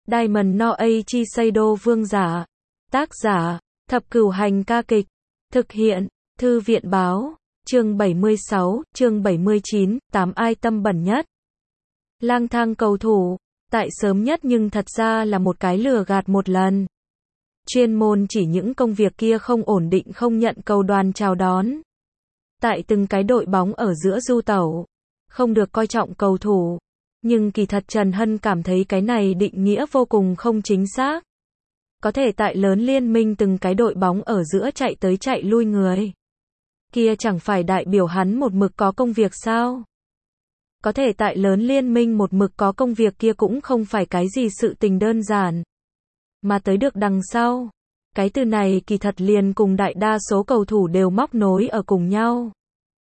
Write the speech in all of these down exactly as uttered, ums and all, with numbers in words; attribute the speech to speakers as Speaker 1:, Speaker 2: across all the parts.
Speaker 1: Diamond no Eiichi Seido vương giả. Tác giả, Thập Cửu Hành ca kịch. Thực hiện, Thư viện báo. Chương bảy mươi sáu, chương bảy mươi chín, tám ai tâm bẩn nhất. Lang thang cầu thủ, tại sớm nhất nhưng thật ra là một cái lừa gạt một lần. Chuyên môn chỉ những công việc kia không ổn định không nhận cầu đoàn chào đón. Tại từng cái đội bóng ở giữa du tẩu, không được coi trọng cầu thủ. Nhưng kỳ thật Trần Hân cảm thấy cái này định nghĩa vô cùng không chính xác. Có thể tại lớn liên minh từng cái đội bóng ở giữa chạy tới chạy lui người. Kia chẳng phải đại biểu hắn một mực có công việc sao? Có thể tại lớn liên minh một mực có công việc kia cũng không phải cái gì sự tình đơn giản. Mà tới được đằng sau. Cái từ này kỳ thật liền cùng đại đa số cầu thủ đều móc nối ở cùng nhau.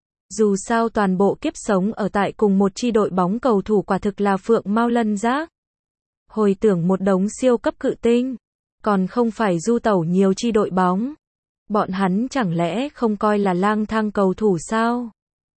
Speaker 1: Dù sao toàn bộ kiếp sống ở tại cùng một chi đội bóng cầu thủ quả thực là phượng mao lân giác. Hồi tưởng một đống siêu cấp cự tinh. Còn không phải du tẩu nhiều chi đội bóng. Bọn hắn chẳng lẽ không coi là lang thang cầu thủ sao?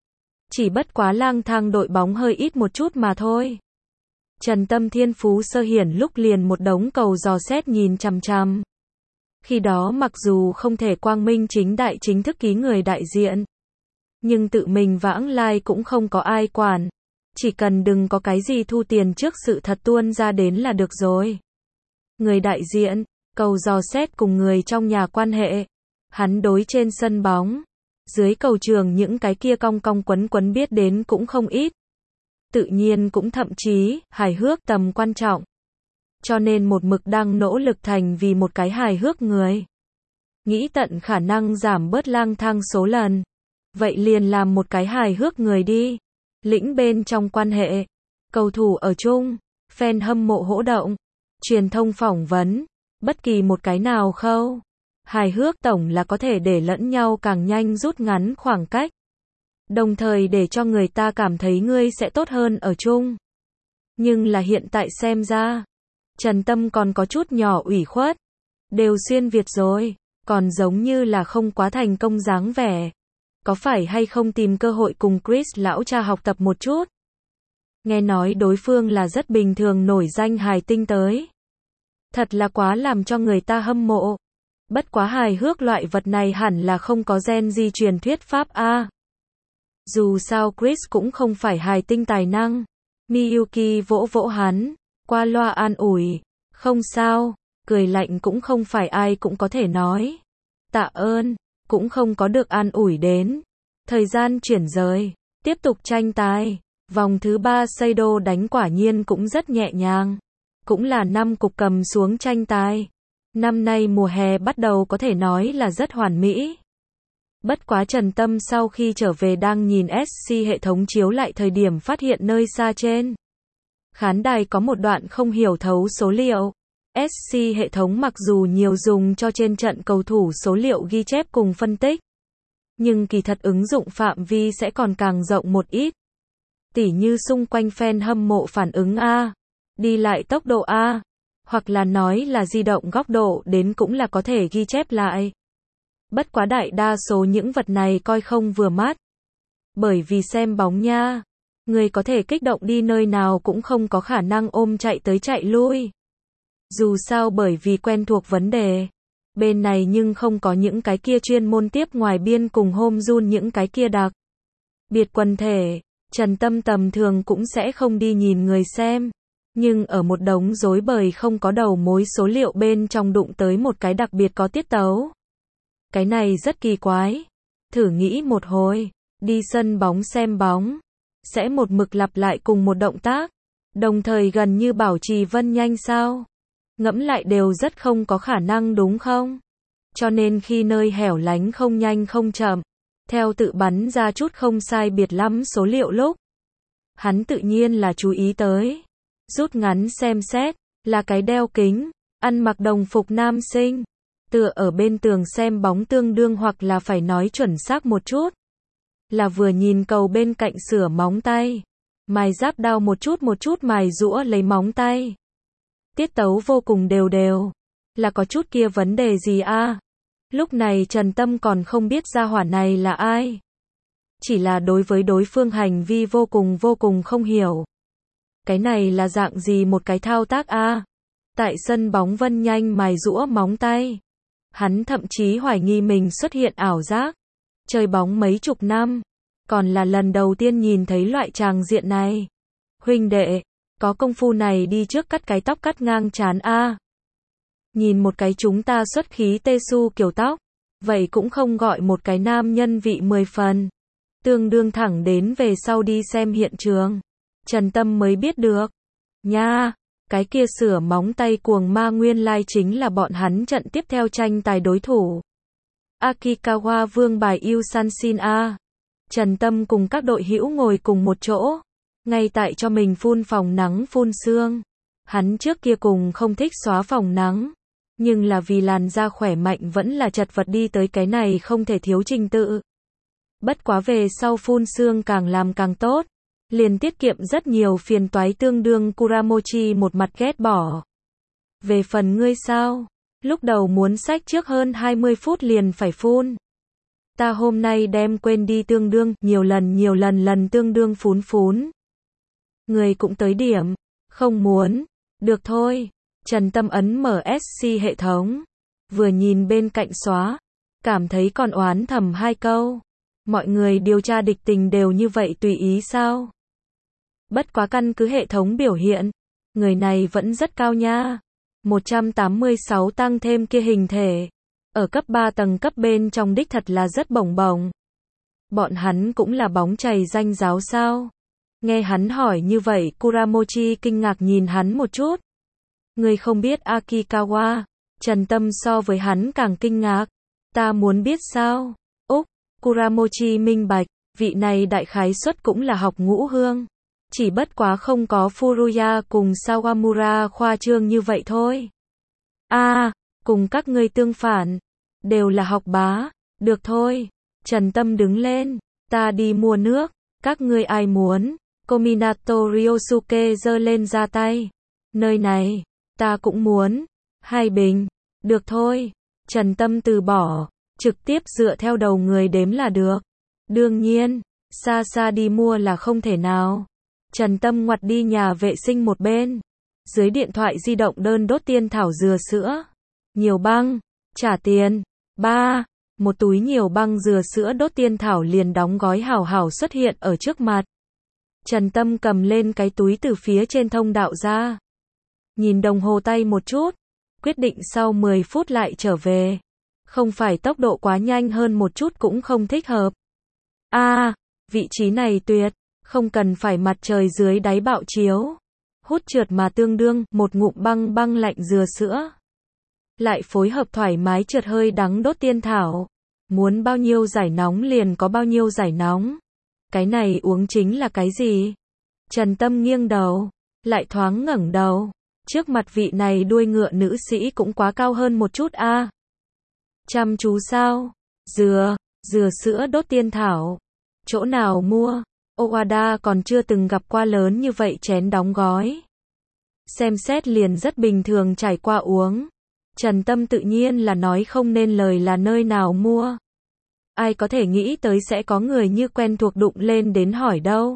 Speaker 1: Chỉ bất quá lang thang đội bóng hơi ít một chút mà thôi. Trần Tâm thiên phú sơ hiển lúc liền một đống cầu dò xét nhìn chằm chằm. Khi đó mặc dù không thể quang minh chính đại chính thức ký người đại diện. Nhưng tự mình vãng lai cũng không có ai quản. Chỉ cần đừng có cái gì thu tiền trước sự thật tuôn ra đến là được rồi. Người đại diện, cầu dò xét cùng người trong nhà quan hệ. Hắn đối trên sân bóng. Dưới cầu trường những cái kia cong cong quấn quấn biết đến cũng không ít. Tự nhiên cũng thậm chí, hài hước tầm quan trọng. Cho nên một mực đang nỗ lực thành vì một cái hài hước người. Nghĩ tận khả năng giảm bớt lang thang số lần. Vậy liền làm một cái hài hước người đi. Lĩnh bên trong quan hệ. Cầu thủ ở chung. Fan hâm mộ hỗ động. Truyền thông phỏng vấn. Bất kỳ một cái nào khâu. Hài hước tổng là có thể để lẫn nhau càng nhanh rút ngắn khoảng cách. Đồng thời để cho người ta cảm thấy ngươi sẽ tốt hơn ở chung. Nhưng là hiện tại xem ra. Trần Tâm còn có chút nhỏ ủy khuất. Đều xuyên Việt rồi. Còn giống như là không quá thành công dáng vẻ. Có phải hay không tìm cơ hội cùng Chris lão cha học tập một chút? Nghe nói đối phương là rất bình thường nổi danh hài tinh tới. Thật là quá làm cho người ta hâm mộ. Bất quá hài hước loại vật này hẳn là không có gen di truyền thuyết pháp a. Dù sao Chris cũng không phải hài tinh tài năng. Miyuki vỗ vỗ hắn, qua loa an ủi. Không sao, cười lạnh cũng không phải ai cũng có thể nói. Tạ ơn, cũng không có được an ủi đến. Thời gian chuyển rời, tiếp tục tranh tài. Vòng thứ ba Seido đánh quả nhiên cũng rất nhẹ nhàng. Cũng là năm cục cầm xuống tranh tài. Năm nay mùa hè bắt đầu có thể nói là rất hoàn mỹ. Bất quá Trần Tâm sau khi trở về đang nhìn ét xê hệ thống chiếu lại thời điểm phát hiện nơi xa trên khán đài có một đoạn không hiểu thấu số liệu. ét xê hệ thống mặc dù nhiều dùng cho trên trận cầu thủ số liệu ghi chép cùng phân tích. Nhưng kỳ thật ứng dụng phạm vi sẽ còn càng rộng một ít. Tỉ như xung quanh fan hâm mộ phản ứng A. Đi lại tốc độ A. Hoặc là nói là di động góc độ đến cũng là có thể ghi chép lại. Bất quá đại đa số những vật này coi không vừa mắt. Bởi vì xem bóng nha. Người có thể kích động đi nơi nào cũng không có khả năng ôm chạy tới chạy lui. Dù sao bởi vì quen thuộc vấn đề. Bên này nhưng không có những cái kia chuyên môn tiếp ngoài biên cùng home run những cái kia đặc biệt quần thể. Trần Tâm tầm thường cũng sẽ không đi nhìn người xem. Nhưng ở một đống rối bời không có đầu mối số liệu bên trong đụng tới một cái đặc biệt có tiết tấu. Cái này rất kỳ quái. Thử nghĩ một hồi, đi sân bóng xem bóng, sẽ một mực lặp lại cùng một động tác, đồng thời gần như bảo trì vân nhanh sao? Ngẫm lại đều rất không có khả năng đúng không? Cho nên khi nơi hẻo lánh không nhanh không chậm, theo tự bắn ra chút không sai biệt lắm số liệu lúc. Hắn tự nhiên là chú ý tới. Rút ngắn xem xét, là cái đeo kính, ăn mặc đồng phục nam sinh. Tựa ở bên tường xem bóng tương đương hoặc là phải nói chuẩn xác một chút. Là vừa nhìn cầu bên cạnh sửa móng tay. Mài giáp đao một chút một chút mài giũa lấy móng tay. Tiết tấu vô cùng đều đều. Là có chút kia vấn đề gì a? Lúc này Trần Tâm còn không biết gia hỏa này là ai. Chỉ là đối với đối phương hành vi vô cùng vô cùng không hiểu. Cái này là dạng gì một cái thao tác a? Tại sân bóng Vân nhanh mài giũa móng tay. Hắn thậm chí hoài nghi mình xuất hiện ảo giác. Chơi bóng mấy chục năm, còn là lần đầu tiên nhìn thấy loại tràng diện này. Huynh đệ, có công phu này đi trước cắt cái tóc cắt ngang trán a. Nhìn một cái chúng ta xuất khí tê su kiểu tóc, vậy cũng không gọi một cái nam nhân vị mười phần. Tương đương thẳng đến về sau đi xem hiện trường. Trần Tâm mới biết được. Nha, cái kia sửa móng tay cuồng ma nguyên lai chính là bọn hắn trận tiếp theo tranh tài đối thủ. Akikawa Vương bài Yusanshin A. Trần Tâm cùng các đội hữu ngồi cùng một chỗ. Ngay tại cho mình phun phòng nắng phun sương. Hắn trước kia cùng không thích xóa phòng nắng. Nhưng là vì làn da khỏe mạnh vẫn là chật vật đi tới cái này không thể thiếu trình tự. Bất quá về sau phun sương càng làm càng tốt. Liền tiết kiệm rất nhiều phiền toái tương đương Kuramochi một mặt ghét bỏ. Về phần ngươi sao? Lúc đầu muốn xách trước hơn hai mươi phút liền phải phun. Ta hôm nay đem quên đi tương đương, nhiều lần nhiều lần lần tương đương phún phún. Người cũng tới điểm. Không muốn. Được thôi. Trần Tâm ấn mở ét xê hệ thống. Vừa nhìn bên cạnh xóa. Cảm thấy còn oán thầm hai câu. Mọi người điều tra địch tình đều như vậy tùy ý sao? Bất quá căn cứ hệ thống biểu hiện. Người này vẫn rất cao nha. một trăm tám mươi sáu tăng thêm kia hình thể. Ở cấp ba tầng cấp bên trong đích thật là rất bổng bổng. Bọn hắn cũng là bóng chày danh giáo sao? Nghe hắn hỏi như vậy, Kuramochi kinh ngạc nhìn hắn một chút. Người không biết Akikawa. Trần Tâm so với hắn càng kinh ngạc. Ta muốn biết sao? Úc, Kuramochi minh bạch, vị này đại khái suất cũng là học ngũ hương. Chỉ bất quá không có Furuya cùng Sawamura khoa trương như vậy thôi. A, à, cùng các ngươi tương phản, đều là học bá, được thôi. Trần Tâm đứng lên, ta đi mua nước, các ngươi ai muốn? Kominato Ryosuke giơ lên ra tay. Nơi này, ta cũng muốn. Hai bình, được thôi. Trần Tâm từ bỏ, trực tiếp dựa theo đầu người đếm là được. Đương nhiên, xa xa đi mua là không thể nào. Trần Tâm ngoặt đi nhà vệ sinh một bên. Dưới điện thoại di động đơn đốt tiên thảo dừa sữa. Nhiều băng, trả tiền. Ba, một túi nhiều băng dừa sữa đốt tiên thảo liền đóng gói hảo hảo xuất hiện ở trước mặt. Trần Tâm cầm lên cái túi từ phía trên thông đạo ra. Nhìn đồng hồ tay một chút. Quyết định sau mười phút lại trở về. Không phải tốc độ quá nhanh hơn một chút cũng không thích hợp. A, à, vị trí này tuyệt. Không cần phải mặt trời dưới đáy bạo chiếu. Hút trượt mà tương đương, một ngụm băng băng lạnh dừa sữa. Lại phối hợp thoải mái trượt hơi đắng đốt tiên thảo. Muốn bao nhiêu giải nóng liền có bao nhiêu giải nóng. Cái này uống chính là cái gì? Trần Tâm nghiêng đầu, lại thoáng ngẩng đầu. Trước mặt vị này đuôi ngựa nữ sĩ cũng quá cao hơn một chút a. À. Chăm chú sao? Dừa, dừa sữa đốt tiên thảo. Chỗ nào mua? Owada còn chưa từng gặp qua lớn như vậy chén đóng gói. Xem xét liền rất bình thường trải qua uống. Trần Tâm tự nhiên là nói không nên lời là nơi nào mua. Ai có thể nghĩ tới sẽ có người như quen thuộc đụng lên đến hỏi đâu.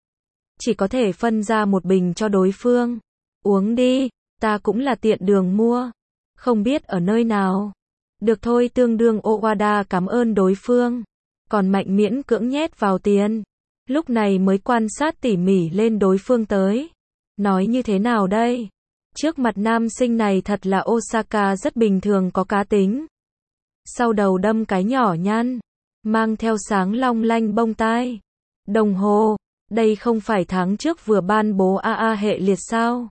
Speaker 1: Chỉ có thể phân ra một bình cho đối phương. Uống đi, ta cũng là tiện đường mua. Không biết ở nơi nào. Được thôi tương đương Owada cảm ơn đối phương. Còn mạnh miễn cưỡng nhét vào tiền. Lúc này mới quan sát tỉ mỉ lên đối phương tới. Nói như thế nào đây? Trước mặt nam sinh này thật là Osaka rất bình thường có cá tính. Sau đầu đâm cái nhỏ nhăn. Mang theo sáng long lanh bông tai. Đồng hồ. Đây không phải tháng trước vừa ban bố a a hệ liệt sao?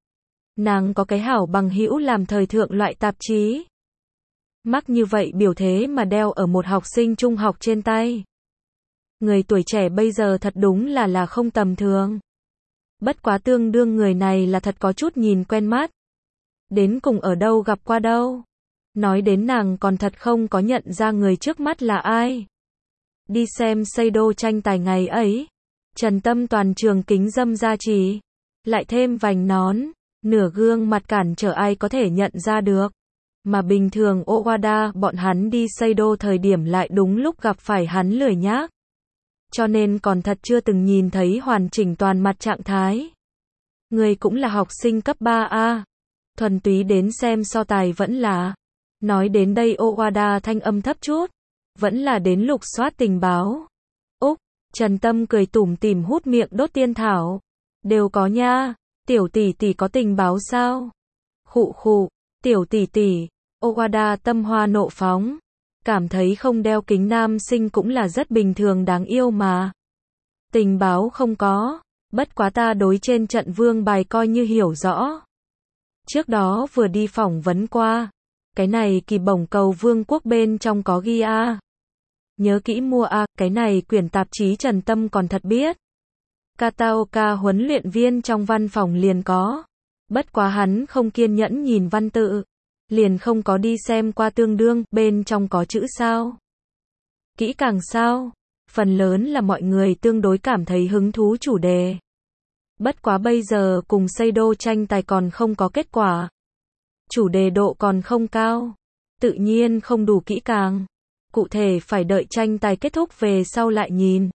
Speaker 1: Nàng có cái hảo bằng hữu làm thời thượng loại tạp chí. Mắc như vậy biểu thế mà đeo ở một học sinh trung học trên tay. Người tuổi trẻ bây giờ thật đúng là là không tầm thường. Bất quá tương đương người này là thật có chút nhìn quen mắt. Đến cùng ở đâu gặp qua đâu. Nói đến nàng còn thật không có nhận ra người trước mắt là ai. Đi xem Seido tranh tài ngày ấy. Trần Tâm toàn trường kính dâm ra chỉ. Lại thêm vành nón. Nửa gương mặt cản trở ai có thể nhận ra được. Mà bình thường Owada bọn hắn đi Seido thời điểm lại đúng lúc gặp phải hắn lười nhác. Cho nên còn thật chưa từng nhìn thấy hoàn chỉnh toàn mặt trạng thái. Người cũng là học sinh cấp ba A. Thuần túy đến xem so tài vẫn là. Nói đến đây Owada thanh âm thấp chút. Vẫn là đến lục soát tình báo. Úc, Trần Tâm cười tủm tỉm hút miệng đốt tiên thảo. Đều có nha, tiểu tỷ tỷ có tình báo sao? Khụ khụ, tiểu tỷ tỷ, Owada tâm hoa nộ phóng. Cảm thấy không đeo kính nam sinh cũng là rất bình thường đáng yêu mà. Tình báo không có, bất quá ta đối trên trận vương bài coi như hiểu rõ. Trước đó vừa đi phỏng vấn qua, cái này kỳ bổng cầu vương quốc bên trong có ghi a. Nhớ kỹ mua a, cái này quyển tạp chí Trần Tâm còn thật biết. Kataoka huấn luyện viên trong văn phòng liền có. Bất quá hắn không kiên nhẫn nhìn văn tự. Liền không có đi xem qua tương đương, bên trong có chữ sao. Kỹ càng sao. Phần lớn là mọi người tương đối cảm thấy hứng thú chủ đề. Bất quá bây giờ cùng Seido tranh tài còn không có kết quả. Chủ đề độ còn không cao. Tự nhiên không đủ kỹ càng. Cụ thể phải đợi tranh tài kết thúc về sau lại nhìn.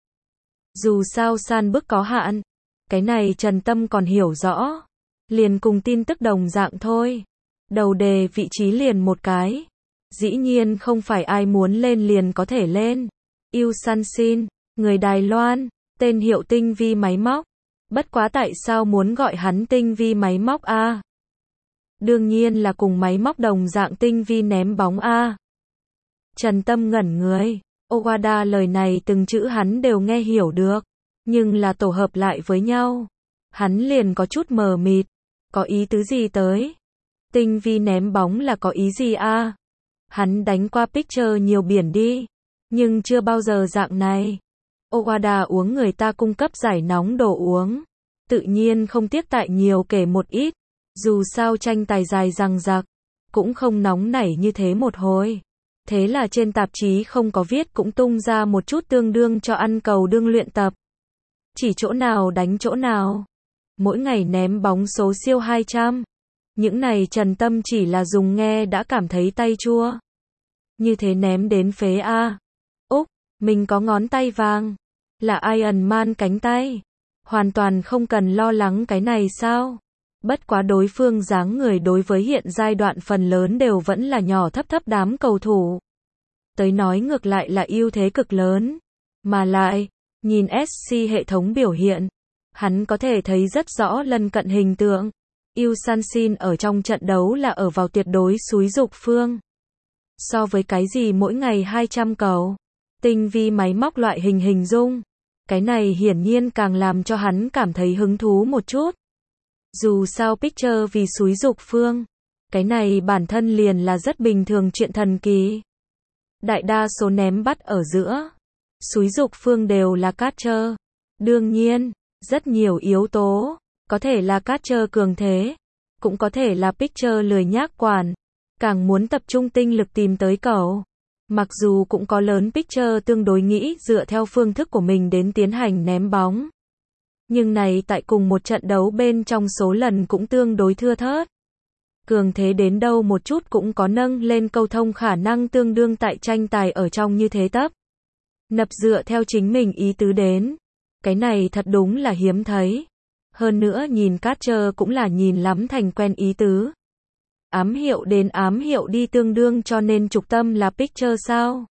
Speaker 1: Dù sao san bước có hạn. Cái này Trần Tâm còn hiểu rõ. Liền cùng tin tức đồng dạng thôi. Đầu đề vị trí liền một cái. Dĩ nhiên không phải ai muốn lên liền có thể lên. Yu San Shin, người Đài Loan, tên hiệu tinh vi máy móc. Bất quá tại sao muốn gọi hắn tinh vi máy móc a? À? Đương nhiên là cùng máy móc đồng dạng tinh vi ném bóng a. À? Trần Tâm ngẩn người. Owada lời này từng chữ hắn đều nghe hiểu được. Nhưng là tổ hợp lại với nhau. Hắn liền có chút mờ mịt. Có ý tứ gì tới? Tinh vi ném bóng là có ý gì a? À? Hắn đánh qua picture nhiều biển đi. Nhưng chưa bao giờ dạng này. Owada uống người ta cung cấp giải nóng đồ uống. Tự nhiên không tiếc tại nhiều kể một ít. Dù sao tranh tài dài dằng dặc. Cũng không nóng nảy như thế một hồi. Thế là trên tạp chí không có viết cũng tung ra một chút tương đương cho ăn cầu đương luyện tập. Chỉ chỗ nào đánh chỗ nào. Mỗi ngày ném bóng số siêu hai trăm. Những này Trần Tâm chỉ là dùng nghe đã cảm thấy tay chua. Như thế ném đến phế a. Úc, mình có ngón tay vàng. Là Iron Man cánh tay. Hoàn toàn không cần lo lắng cái này sao. Bất quá đối phương dáng người đối với hiện giai đoạn phần lớn đều vẫn là nhỏ thấp thấp đám cầu thủ. Tới nói ngược lại là ưu thế cực lớn. Mà lại, nhìn ét xê hệ thống biểu hiện. Hắn có thể thấy rất rõ lân cận hình tượng. Yu San Shin ở trong trận đấu là ở vào tuyệt đối xúi dục phương. So với cái gì mỗi ngày hai trăm cầu. Tinh vi máy móc loại hình hình dung. Cái này hiển nhiên càng làm cho hắn cảm thấy hứng thú một chút. Dù sao picture vì xúi dục phương. Cái này bản thân liền là rất bình thường chuyện thần kỳ. Đại đa số ném bắt ở giữa. Xúi dục phương đều là catcher. Đương nhiên, rất nhiều yếu tố. Có thể là catcher cường thế. Cũng có thể là pitcher lười nhác quản. Càng muốn tập trung tinh lực tìm tới cầu. Mặc dù cũng có lớn pitcher tương đối nghĩ dựa theo phương thức của mình đến tiến hành ném bóng. Nhưng này tại cùng một trận đấu bên trong số lần cũng tương đối thưa thớt. Cường thế đến đâu một chút cũng có nâng lên câu thông khả năng tương đương tại tranh tài ở trong như thế tấp. Nập dựa theo chính mình ý tứ đến. Cái này thật đúng là hiếm thấy. Hơn nữa nhìn catcher cũng là nhìn lắm thành quen ý tứ. Ám hiệu đến ám hiệu đi tương đương cho nên trục tâm là pitcher sao?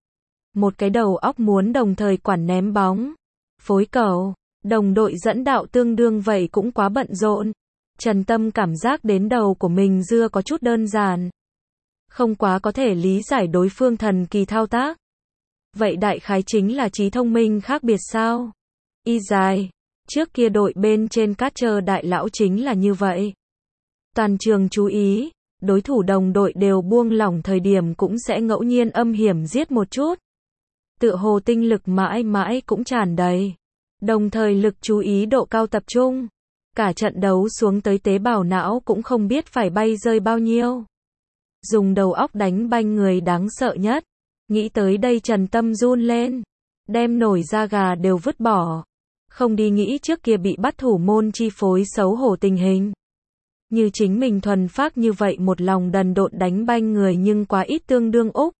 Speaker 1: Một cái đầu óc muốn đồng thời quản ném bóng, phối cầu, đồng đội dẫn đạo tương đương vậy cũng quá bận rộn. Trần Tâm cảm giác đến đầu của mình dưa có chút đơn giản. Không quá có thể lý giải đối phương thần kỳ thao tác. Vậy đại khái chính là trí thông minh khác biệt sao? Y dài. Trước kia đội bên trên catcher đại lão chính là như vậy. Toàn trường chú ý, đối thủ đồng đội đều buông lỏng thời điểm cũng sẽ ngẫu nhiên âm hiểm giết một chút. Tựa hồ tinh lực mãi mãi cũng tràn đầy. Đồng thời lực chú ý độ cao tập trung. Cả trận đấu xuống tới tế bào não cũng không biết phải bay rơi bao nhiêu. Dùng đầu óc đánh banh người đáng sợ nhất. Nghĩ tới đây Trần Tâm run lên. Đem nổi da gà đều vứt bỏ. Không đi nghĩ trước kia bị bắt thủ môn chi phối xấu hổ tình hình. Như chính mình thuần phác như vậy một lòng đần độn đánh banh người nhưng quá ít tương đương Úc.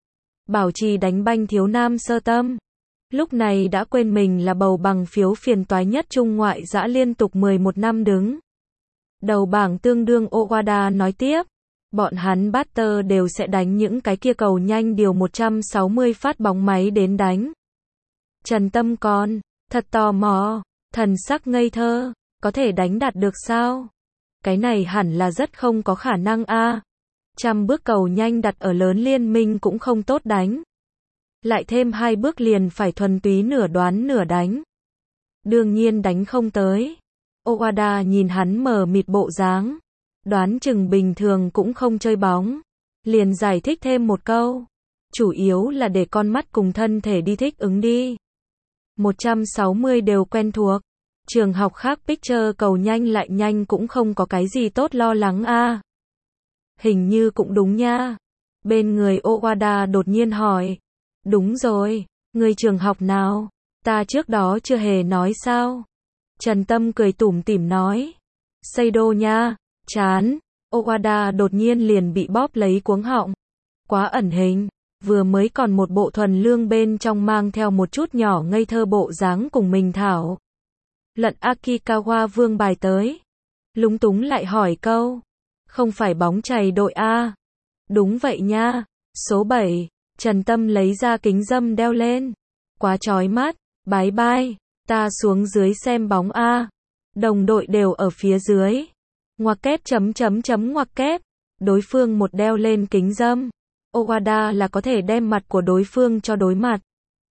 Speaker 1: Bảo trì đánh banh thiếu nam sơ tâm. Lúc này đã quên mình là bầu bằng phiếu phiền toái nhất Trung ngoại dã liên tục mười một năm đứng. Đầu bảng tương đương Owada nói tiếp. Bọn hắn batter đều sẽ đánh những cái kia cầu nhanh điều một trăm sáu mươi phát bóng máy đến đánh. Trần Tâm con, thật tò mò, thần sắc ngây thơ, có thể đánh đạt được sao? Cái này hẳn là rất không có khả năng a. Trăm bước cầu nhanh đặt ở lớn liên minh cũng không tốt đánh. Lại thêm hai bước liền phải thuần túy nửa đoán nửa đánh. Đương nhiên đánh không tới. Owada nhìn hắn mờ mịt bộ dáng. Đoán chừng bình thường cũng không chơi bóng. Liền giải thích thêm một câu. Chủ yếu là để con mắt cùng thân thể đi thích ứng đi. một trăm sáu mươi đều quen thuộc. Trường học khác pitcher cầu nhanh lại nhanh cũng không có cái gì tốt lo lắng a. Hình như cũng đúng nha. Bên người Owada đột nhiên hỏi. Đúng rồi, người trường học nào? Ta trước đó chưa hề nói sao? Trần Tâm cười tủm tỉm nói. Seido nha, chán. Owada đột nhiên liền bị bóp lấy cuống họng. Quá ẩn hình, vừa mới còn một bộ thuần lương bên trong mang theo một chút nhỏ ngây thơ bộ dáng cùng mình thảo. Lận Akikawa vương bài tới. Lúng túng lại hỏi câu. Không phải bóng chày đội A. Đúng vậy nha. Số bảy. Trần Tâm lấy ra kính râm đeo lên. Quá chói mắt. Bái bai. Ta xuống dưới xem bóng A. Đồng đội đều ở phía dưới. Ngoặc kép chấm chấm chấm ngoặc kép. Đối phương một đeo lên kính râm. Owada là có thể đem mặt của đối phương cho đối mặt.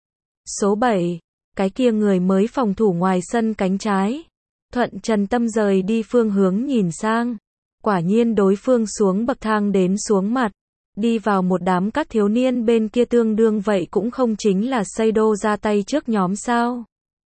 Speaker 1: Số bảy. Cái kia người mới phòng thủ ngoài sân cánh trái. Thuận Trần Tâm rời đi phương hướng nhìn sang. Quả nhiên đối phương xuống bậc thang đến xuống mặt. Đi vào một đám các thiếu niên bên kia tương đương vậy cũng không chính là Seido ra tay trước nhóm sao.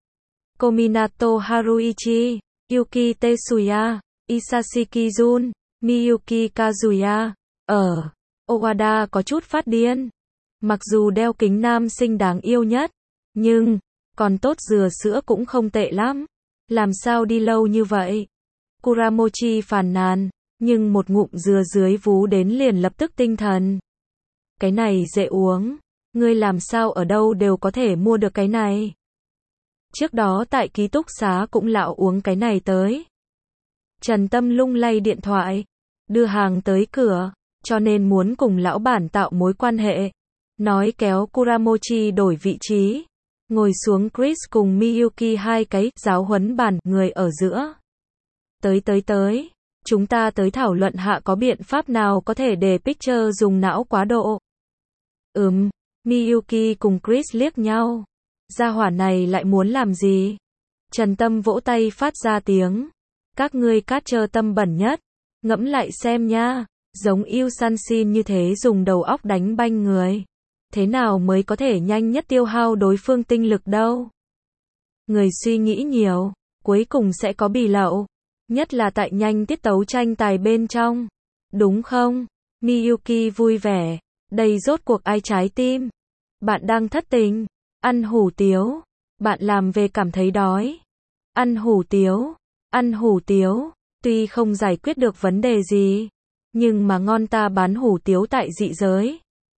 Speaker 1: Kominato Haruichi, Yuki Tetsuya, Isashiki Jun, Miyuki Kazuya. Ở, Owada có chút phát điên. Mặc dù đeo kính nam sinh đáng yêu nhất, nhưng, còn tốt dừa sữa cũng không tệ lắm. Làm sao đi lâu như vậy? Kuramochi phàn nàn, nhưng một ngụm dừa dưới vú đến liền lập tức tinh thần. Cái này dễ uống. Ngươi làm sao ở đâu đều có thể mua được cái này? Trước đó tại ký túc xá cũng lão uống cái này tới. Trần Tâm lung lay điện thoại, đưa hàng tới cửa, cho nên muốn cùng lão bản tạo mối quan hệ. Nói kéo Kuramochi đổi vị trí. Ngồi xuống Chris cùng Miyuki hai cái giáo huấn bản người ở giữa. Tới tới tới, chúng ta tới thảo luận hạ có biện pháp nào có thể để pitcher dùng não quá độ. Ừm, Miyuki cùng Chris liếc nhau. Gia hỏa này lại muốn làm gì? Trần Tâm vỗ tay phát ra tiếng. Các ngươi catcher tâm bẩn nhất. Ngẫm lại xem nha. Giống Yu Sanshin như thế dùng đầu óc đánh banh người. Thế nào mới có thể nhanh nhất tiêu hao đối phương tinh lực đâu? Người suy nghĩ nhiều, cuối cùng sẽ có bì lậu. Nhất là tại nhanh tiết tấu tranh tài bên trong. Đúng không? Miyuki vui vẻ. Đây rốt cuộc ai trái tim? Bạn đang thất tình. Ăn hủ tiếu. Bạn làm về cảm thấy đói. Ăn hủ tiếu. Ăn hủ tiếu. Tuy không giải quyết được vấn đề gì. Nhưng mà ngon ta bán hủ tiếu tại dị giới.